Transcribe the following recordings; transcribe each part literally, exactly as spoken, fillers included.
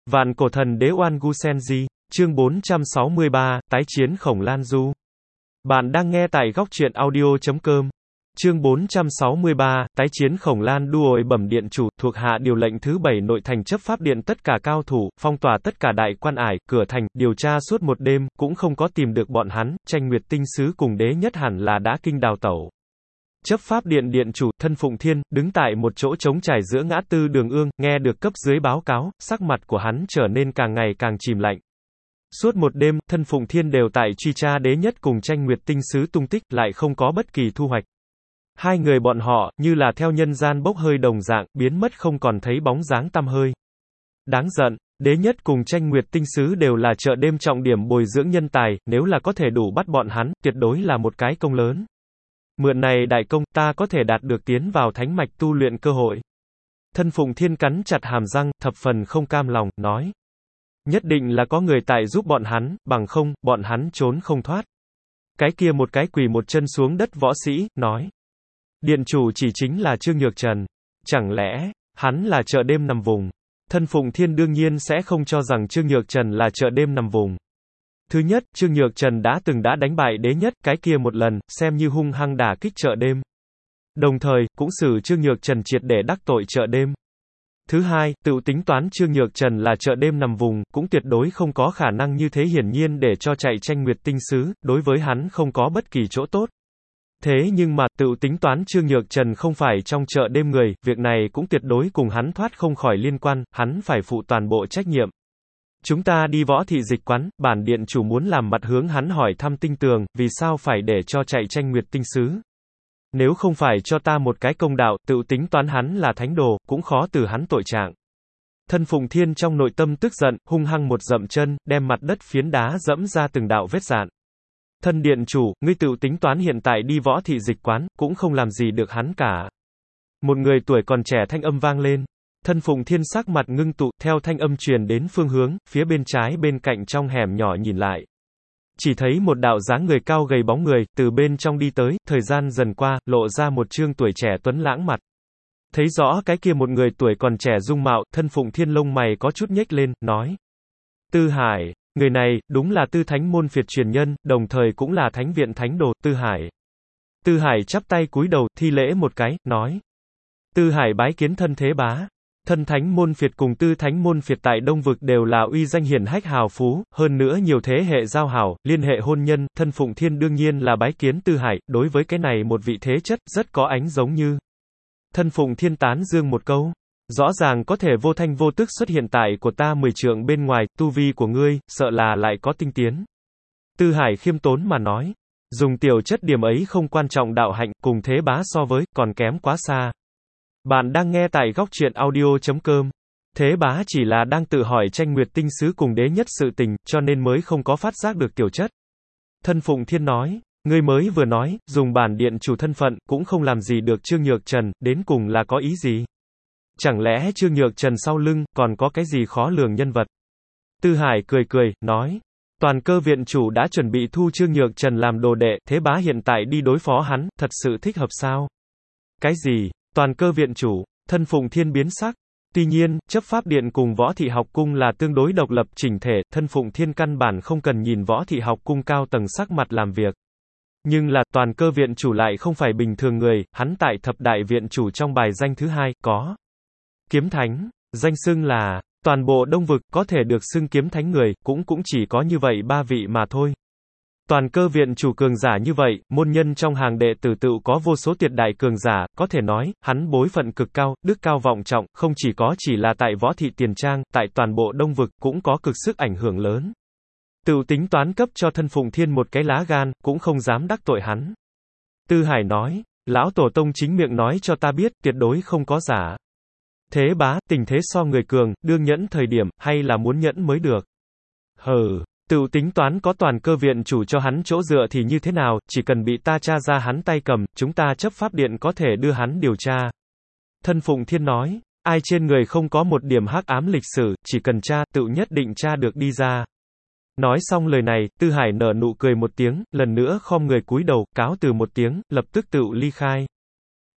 Vạn cổ thần đế Oan Gu Senji, chương bốn trăm sáu mươi ba, tái chiến Khổng Lan Du. Bạn đang nghe tại góc truyện audio chấm com. Chương bốn trăm sáu mươi ba, tái chiến Khổng Lan Du. Ôi bẩm điện chủ, thuộc hạ điều lệnh thứ bảy nội thành chấp pháp điện tất cả cao thủ, phong tỏa tất cả đại quan ải, cửa thành, điều tra suốt một đêm, cũng không có tìm được bọn hắn, Tranh Nguyệt tinh sứ cùng đế nhất hẳn là đã kinh đào tẩu. Chấp pháp điện điện chủ, Thân Phụng Thiên, đứng tại một chỗ trống trải giữa ngã tư đường ương, nghe được cấp dưới báo cáo, sắc mặt của hắn trở nên càng ngày càng chìm lạnh. Suốt một đêm, Thân Phụng Thiên đều tại truy tra đế nhất cùng Tranh Nguyệt tinh sứ tung tích, lại không có bất kỳ thu hoạch. Hai người bọn họ, như là theo nhân gian bốc hơi đồng dạng, biến mất không còn thấy bóng dáng tăm hơi. Đáng giận, đế nhất cùng Tranh Nguyệt tinh sứ đều là chợ đêm trọng điểm bồi dưỡng nhân tài, nếu là có thể đủ bắt bọn hắn, tuyệt đối là một cái công lớn. Mượn này đại công, ta có thể đạt được tiến vào thánh mạch tu luyện cơ hội. Thân Phụng Thiên cắn chặt hàm răng, thập phần không cam lòng, nói. Nhất định là có người tại giúp bọn hắn, bằng không, bọn hắn trốn không thoát. Cái kia một cái quỳ một chân xuống đất võ sĩ, nói. Điện chủ chỉ chính là Trương Nhược Trần. Chẳng lẽ, hắn là chợ đêm nằm vùng? Thân Phụng Thiên đương nhiên sẽ không cho rằng Trương Nhược Trần là chợ đêm nằm vùng. Thứ nhất, Trương Nhược Trần đã từng đã đánh bại đế nhất, cái kia một lần, xem như hung hăng đả kích chợ đêm. Đồng thời, cũng xử Trương Nhược Trần triệt để đắc tội chợ đêm. Thứ hai, tự tính toán Trương Nhược Trần là chợ đêm nằm vùng, cũng tuyệt đối không có khả năng như thế hiển nhiên để cho chạy Tranh Nguyệt tinh sứ, đối với hắn không có bất kỳ chỗ tốt. Thế nhưng mà, tự tính toán Trương Nhược Trần không phải trong chợ đêm người, việc này cũng tuyệt đối cùng hắn thoát không khỏi liên quan, hắn phải phụ toàn bộ trách nhiệm. Chúng ta đi võ thị dịch quán, bản điện chủ muốn làm mặt hướng hắn hỏi thăm tinh tường, vì sao phải để cho chạy Tranh Nguyệt tinh sứ. Nếu không phải cho ta một cái công đạo, tự tính toán hắn là thánh đồ, cũng khó từ hắn tội trạng. Thân Phụng Thiên trong nội tâm tức giận, hung hăng một dậm chân, đem mặt đất phiến đá dẫm ra từng đạo vết dạn. Thân điện chủ, ngươi tự tính toán hiện tại đi võ thị dịch quán, cũng không làm gì được hắn cả. Một người tuổi còn trẻ thanh âm vang lên. Thân Phụng Thiên sắc mặt ngưng tụ, theo thanh âm truyền đến phương hướng, phía bên trái bên cạnh trong hẻm nhỏ nhìn lại. Chỉ thấy một đạo dáng người cao gầy bóng người, từ bên trong đi tới, thời gian dần qua, lộ ra một trương tuổi trẻ tuấn lãng mặt. Thấy rõ cái kia một người tuổi còn trẻ dung mạo, Thân Phụng Thiên lông mày có chút nhếch lên, nói. Tư Hải, người này, đúng là Tư Thánh môn phiệt truyền nhân, đồng thời cũng là Thánh viện thánh đồ, Tư Hải. Tư Hải chắp tay cúi đầu, thi lễ một cái, nói. Tư Hải bái kiến thân thế bá. Thân Thánh môn phiệt cùng Tư Thánh môn phiệt tại Đông vực đều là uy danh hiển hách hào phú, hơn nữa nhiều thế hệ giao hảo, liên hệ hôn nhân, Thân Phụng Thiên đương nhiên là bái kiến Tư Hải, đối với cái này một vị thế chất, rất có ánh giống như. Thân Phụng Thiên tán dương một câu, rõ ràng có thể vô thanh vô tức xuất hiện tại của ta mười trượng bên ngoài, tu vi của ngươi, sợ là lại có tinh tiến. Tư Hải khiêm tốn mà nói, dùng tiểu chất điểm ấy không quan trọng đạo hạnh, cùng thế bá so với, còn kém quá xa. Bạn đang nghe tại góc truyện audio chấm com. Thế bá chỉ là đang tự hỏi Tranh Nguyệt tinh sứ cùng đế nhất sự tình, cho nên mới không có phát giác được tiểu chất. Thân Phụng Thiên nói, ngươi mới vừa nói, dùng bản điện chủ thân phận, cũng không làm gì được Trương Nhược Trần, đến cùng là có ý gì? Chẳng lẽ Trương Nhược Trần sau lưng, còn có cái gì khó lường nhân vật? Tư Hải cười cười, nói, toàn cơ viện chủ đã chuẩn bị thu Trương Nhược Trần làm đồ đệ, thế bá hiện tại đi đối phó hắn, thật sự thích hợp sao? Cái gì? Toàn cơ viện chủ, Thân Phụng Thiên biến sắc. Tuy nhiên, chấp pháp điện cùng võ thị học cung là tương đối độc lập chỉnh thể, Thân Phụng Thiên căn bản không cần nhìn võ thị học cung cao tầng sắc mặt làm việc. Nhưng là, toàn cơ viện chủ lại không phải bình thường người, hắn tại thập đại viện chủ trong bài danh thứ hai, có Kiếm Thánh, danh xưng là, toàn bộ Đông vực, có thể được xưng Kiếm Thánh người, cũng cũng chỉ có như vậy ba vị mà thôi. Toàn cơ viện chủ cường giả như vậy, môn nhân trong hàng đệ tử tự có vô số tuyệt đại cường giả, có thể nói, hắn bối phận cực cao, đức cao vọng trọng, không chỉ có chỉ là tại võ thị tiền trang, tại toàn bộ Đông vực, cũng có cực sức ảnh hưởng lớn. Tự tính toán cấp cho Thân Phụng Thiên một cái lá gan, cũng không dám đắc tội hắn. Tư Hải nói, lão tổ tông chính miệng nói cho ta biết, tuyệt đối không có giả. Thế bá, tình thế so người cường, đương nhẫn thời điểm, hay là muốn nhẫn mới được. Hừ. Tự tính toán có toàn cơ viện chủ cho hắn chỗ dựa thì như thế nào, chỉ cần bị ta tra ra hắn tay cầm, chúng ta chấp pháp điện có thể đưa hắn điều tra. Thân Phụng Thiên nói, ai trên người không có một điểm hắc ám lịch sử, chỉ cần tra, tự nhất định tra được đi ra. Nói xong lời này, Tư Hải nở nụ cười một tiếng, lần nữa khom người cúi đầu, cáo từ một tiếng, lập tức tự ly khai.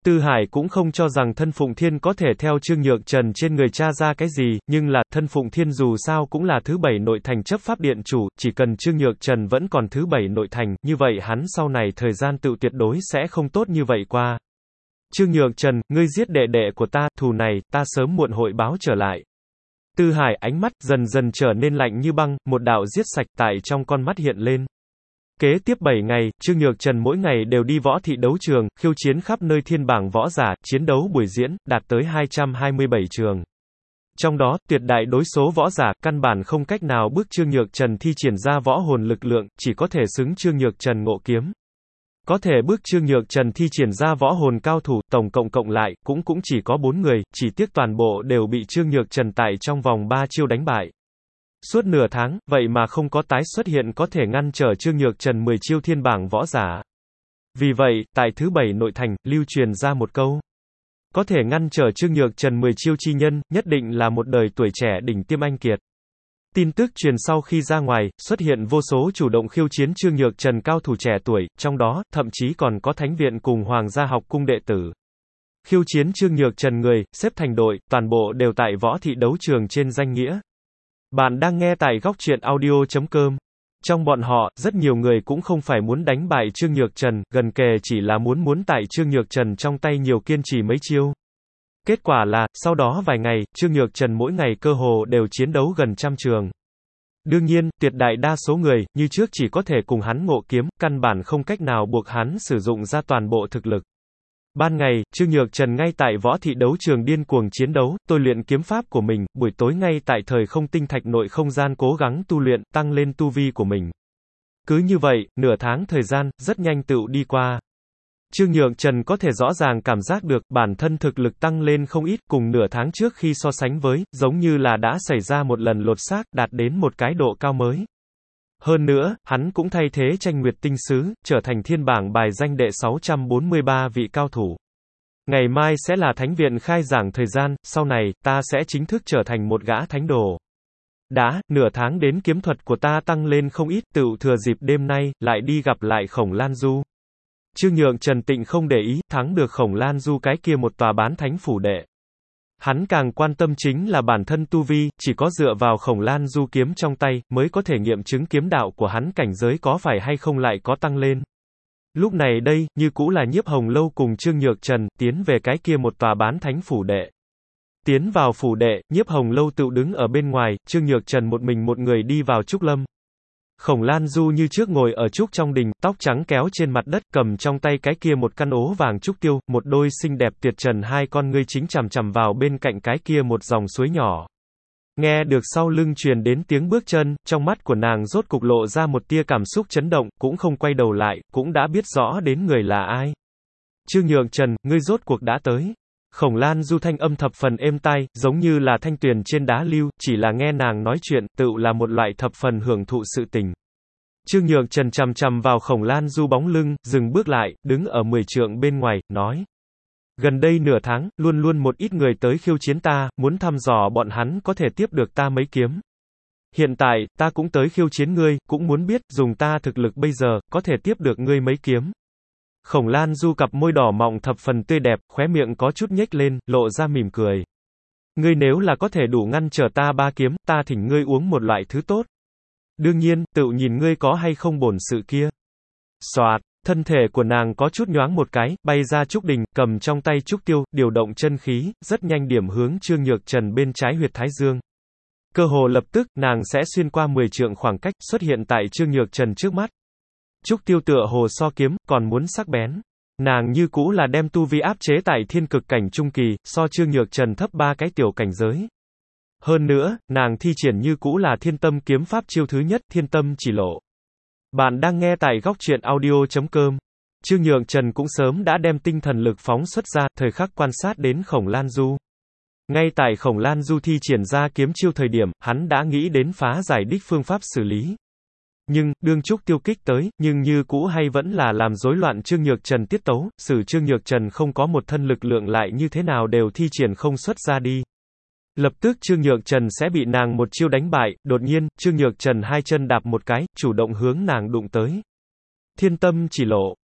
Tư Hải cũng không cho rằng thân Phụng Thiên có thể theo Trương Nhược Trần trên người tra ra cái gì, nhưng là, thân Phụng Thiên dù sao cũng là thứ bảy nội thành chấp pháp điện chủ, chỉ cần Trương Nhược Trần vẫn còn thứ bảy nội thành, như vậy hắn sau này thời gian tự tuyệt đối sẽ không tốt như vậy qua. Trương Nhược Trần, ngươi giết đệ đệ của ta, thù này, ta sớm muộn hội báo trở lại. Tư Hải ánh mắt dần dần trở nên lạnh như băng, một đạo giết sạch tại trong con mắt hiện lên. Kế tiếp bảy ngày, Trương Nhược Trần mỗi ngày đều đi võ thị đấu trường, khiêu chiến khắp nơi thiên bảng võ giả, chiến đấu buổi diễn, đạt tới hai trăm hai mươi bảy trường. Trong đó, tuyệt đại đối số võ giả, căn bản không cách nào bước Trương Nhược Trần thi triển ra võ hồn lực lượng, chỉ có thể xứng Trương Nhược Trần ngộ kiếm. Có thể bước Trương Nhược Trần thi triển ra võ hồn cao thủ, tổng cộng cộng lại, cũng cũng chỉ có bốn người, chỉ tiếc toàn bộ đều bị Trương Nhược Trần tại trong vòng ba chiêu đánh bại. Suốt nửa tháng, vậy mà không có tái xuất hiện có thể ngăn trở Trương Nhược Trần mười chiêu thiên bảng võ giả. Vì vậy, tại thứ bảy nội thành, lưu truyền ra một câu. Có thể ngăn trở Trương Nhược Trần mười chiêu chi nhân, nhất định là một đời tuổi trẻ đỉnh tiêm anh kiệt. Tin tức truyền sau khi ra ngoài, xuất hiện vô số chủ động khiêu chiến Trương Nhược Trần cao thủ trẻ tuổi, trong đó, thậm chí còn có Thánh viện cùng Hoàng gia học cung đệ tử. Khiêu chiến Trương Nhược Trần người, xếp thành đội, toàn bộ đều tại võ thị đấu trường trên danh nghĩa. Bạn đang nghe tại góc truyện audio chấm com. Trong bọn họ, rất nhiều người cũng không phải muốn đánh bại Trương Nhược Trần, gần kề chỉ là muốn muốn tại Trương Nhược Trần trong tay nhiều kiên trì mấy chiêu. Kết quả là, sau đó vài ngày, Trương Nhược Trần mỗi ngày cơ hồ đều chiến đấu gần trăm trường. Đương nhiên, tuyệt đại đa số người, như trước chỉ có thể cùng hắn ngộ kiếm, căn bản không cách nào buộc hắn sử dụng ra toàn bộ thực lực. Ban ngày, Trương Nhược Trần ngay tại võ thị đấu trường điên cuồng chiến đấu, tôi luyện kiếm pháp của mình, buổi tối ngay tại thời không tinh thạch nội không gian cố gắng tu luyện, tăng lên tu vi của mình. Cứ như vậy, nửa tháng thời gian, rất nhanh tựu đi qua. Trương Nhược Trần có thể rõ ràng cảm giác được, bản thân thực lực tăng lên không ít, cùng nửa tháng trước khi so sánh với, giống như là đã xảy ra một lần lột xác, đạt đến một cái độ cao mới. Hơn nữa, hắn cũng thay thế Tranh Nguyệt Tinh Sứ, trở thành thiên bảng bài danh đệ sáu trăm bốn mươi ba vị cao thủ. Ngày mai sẽ là Thánh viện khai giảng thời gian, sau này, ta sẽ chính thức trở thành một gã thánh đồ. Đã, nửa tháng đến kiếm thuật của ta tăng lên không ít, tựu thừa dịp đêm nay, lại đi gặp lại Khổng Lan Du. Trương Nhược Trần tịnh không để ý, thắng được Khổng Lan Du cái kia một tòa bán thánh phủ đệ. Hắn càng quan tâm chính là bản thân tu vi, chỉ có dựa vào Khổng Lan Du kiếm trong tay, mới có thể nghiệm chứng kiếm đạo của hắn cảnh giới có phải hay không lại có tăng lên. Lúc này đây, như cũ là Nhiếp Hồng Lâu cùng Trương Nhược Trần, tiến về cái kia một tòa bán thánh phủ đệ. Tiến vào phủ đệ, Nhiếp Hồng Lâu tự đứng ở bên ngoài, Trương Nhược Trần một mình một người đi vào trúc lâm. Khổng Lan Du như trước ngồi ở trúc trong đình, tóc trắng kéo trên mặt đất, cầm trong tay cái kia một căn ố vàng trúc tiêu, một đôi xinh đẹp tuyệt trần hai con ngươi chính chằm chằm vào bên cạnh cái kia một dòng suối nhỏ. Nghe được sau lưng truyền đến tiếng bước chân, trong mắt của nàng rốt cục lộ ra một tia cảm xúc chấn động, cũng không quay đầu lại, cũng đã biết rõ đến người là ai. Trương Nhược Trần, ngươi rốt cuộc đã tới. Khổng Lan Du thanh âm thập phần êm tai, giống như là thanh tuyền trên đá lưu, chỉ là nghe nàng nói chuyện, tựu là một loại thập phần hưởng thụ sự tình. Trương Nhược Trần chằm chằm vào Khổng Lan Du bóng lưng, dừng bước lại, đứng ở mười trượng bên ngoài, nói. Gần đây nửa tháng, luôn luôn một ít người tới khiêu chiến ta, muốn thăm dò bọn hắn có thể tiếp được ta mấy kiếm. Hiện tại, ta cũng tới khiêu chiến ngươi, cũng muốn biết, dùng ta thực lực bây giờ, có thể tiếp được ngươi mấy kiếm. Khổng Lan Du cặp môi đỏ mọng thập phần tươi đẹp, khóe miệng có chút nhếch lên, lộ ra mỉm cười. Ngươi nếu là có thể đủ ngăn trở ta ba kiếm, ta thỉnh ngươi uống một loại thứ tốt. Đương nhiên, tự nhìn ngươi có hay không bổn sự kia. Soạt, thân thể của nàng có chút nhoáng một cái, bay ra trúc đình, cầm trong tay trúc tiêu, điều động chân khí, rất nhanh điểm hướng Trương Nhược Trần bên trái huyệt thái dương. Cơ hồ lập tức, nàng sẽ xuyên qua mười trượng khoảng cách, xuất hiện tại Trương Nhược Trần trước mắt. Trúc tiêu tựa hồ so kiếm, còn muốn sắc bén. Nàng như cũ là đem tu vi áp chế tại thiên cực cảnh trung kỳ, so Trương Nhược Trần thấp ba cái tiểu cảnh giới. Hơn nữa, nàng thi triển như cũ là thiên tâm kiếm pháp chiêu thứ nhất, thiên tâm chỉ lộ. Bạn đang nghe tại góc truyện audio chấm com. Trương Nhược Trần cũng sớm đã đem tinh thần lực phóng xuất ra, thời khắc quan sát đến Khổng Lan Du. Ngay tại Khổng Lan Du thi triển ra kiếm chiêu thời điểm, hắn đã nghĩ đến phá giải đích phương pháp xử lý. Nhưng, đương trúc tiêu kích tới, nhưng như cũ hay vẫn là làm rối loạn Trương Nhược Trần tiết tấu, xử Trương Nhược Trần không có một thân lực lượng lại như thế nào đều thi triển không xuất ra đi. Lập tức Trương Nhược Trần sẽ bị nàng một chiêu đánh bại, đột nhiên, Trương Nhược Trần hai chân đạp một cái, chủ động hướng nàng đụng tới. Thiên tâm chỉ lộ,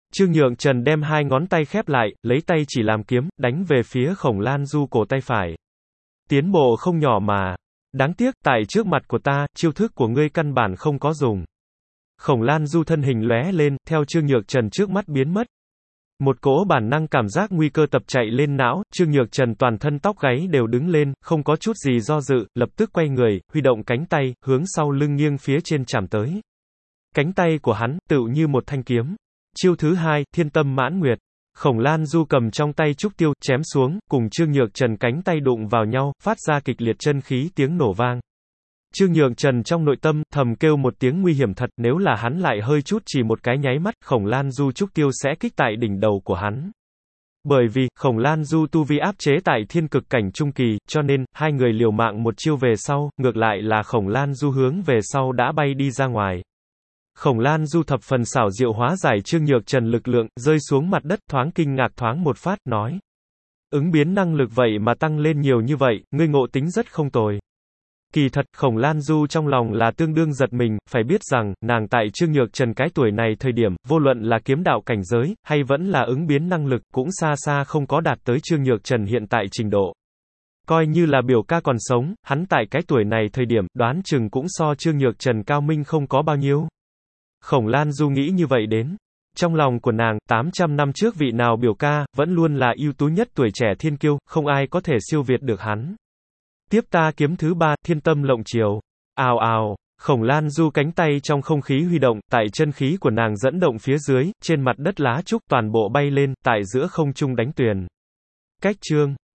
Trương Nhượng Trần đem hai ngón tay khép lại, lấy tay chỉ làm kiếm, đánh về phía Khổng Lan Du cổ tay phải. Tiến bộ không nhỏ mà. Đáng tiếc, tại trước mặt của ta, chiêu thức của ngươi căn bản không có dùng. Khổng Lan Du thân hình lóe lên, theo Trương Nhược Trần trước mắt biến mất. Một cỗ bản năng cảm giác nguy cơ tập chạy lên não, Trương Nhược Trần toàn thân tóc gáy đều đứng lên, không có chút gì do dự, lập tức quay người, huy động cánh tay, hướng sau lưng nghiêng phía trên chạm tới. Cánh tay của hắn, tựu như một thanh kiếm. Chiêu thứ hai, Thiên Tâm Mãn Nguyệt. Khổng Lan Du cầm trong tay trúc tiêu, chém xuống, cùng Trương Nhược Trần cánh tay đụng vào nhau, phát ra kịch liệt chân khí tiếng nổ vang. Trương Nhược Trần trong nội tâm, thầm kêu một tiếng nguy hiểm thật, nếu là hắn lại hơi chút chỉ một cái nháy mắt, Khổng Lan Du trúc tiêu sẽ kích tại đỉnh đầu của hắn. Bởi vì, Khổng Lan Du tu vi áp chế tại thiên cực cảnh trung kỳ, cho nên, hai người liều mạng một chiêu về sau, ngược lại là Khổng Lan Du hướng về sau đã bay đi ra ngoài. Khổng Lan Du thập phần xảo diệu hóa giải Trương Nhược Trần lực lượng, rơi xuống mặt đất thoáng kinh ngạc thoáng một phát, nói. Ứng biến năng lực vậy mà tăng lên nhiều như vậy, ngươi ngộ tính rất không tồi. Kỳ thật, Khổng Lan Du trong lòng là tương đương giật mình, phải biết rằng, nàng tại Trương Nhược Trần cái tuổi này thời điểm, vô luận là kiếm đạo cảnh giới, hay vẫn là ứng biến năng lực, cũng xa xa không có đạt tới Trương Nhược Trần hiện tại trình độ. Coi như là biểu ca còn sống, hắn tại cái tuổi này thời điểm, đoán chừng cũng so Trương Nhược Trần cao minh không có bao nhiêu. Khổng Lan Du nghĩ như vậy đến. Trong lòng của nàng, tám trăm năm trước vị nào biểu ca, vẫn luôn là ưu tú nhất tuổi trẻ thiên kiêu, không ai có thể siêu việt được hắn. Tiếp ta kiếm thứ ba, Thiên Tâm Lộng Chiều. Ào ào, Khổng Lan Du cánh tay trong không khí huy động, tại chân khí của nàng dẫn động phía dưới, trên mặt đất lá trúc toàn bộ bay lên, tại giữa không trung đánh tuyền. Cách chương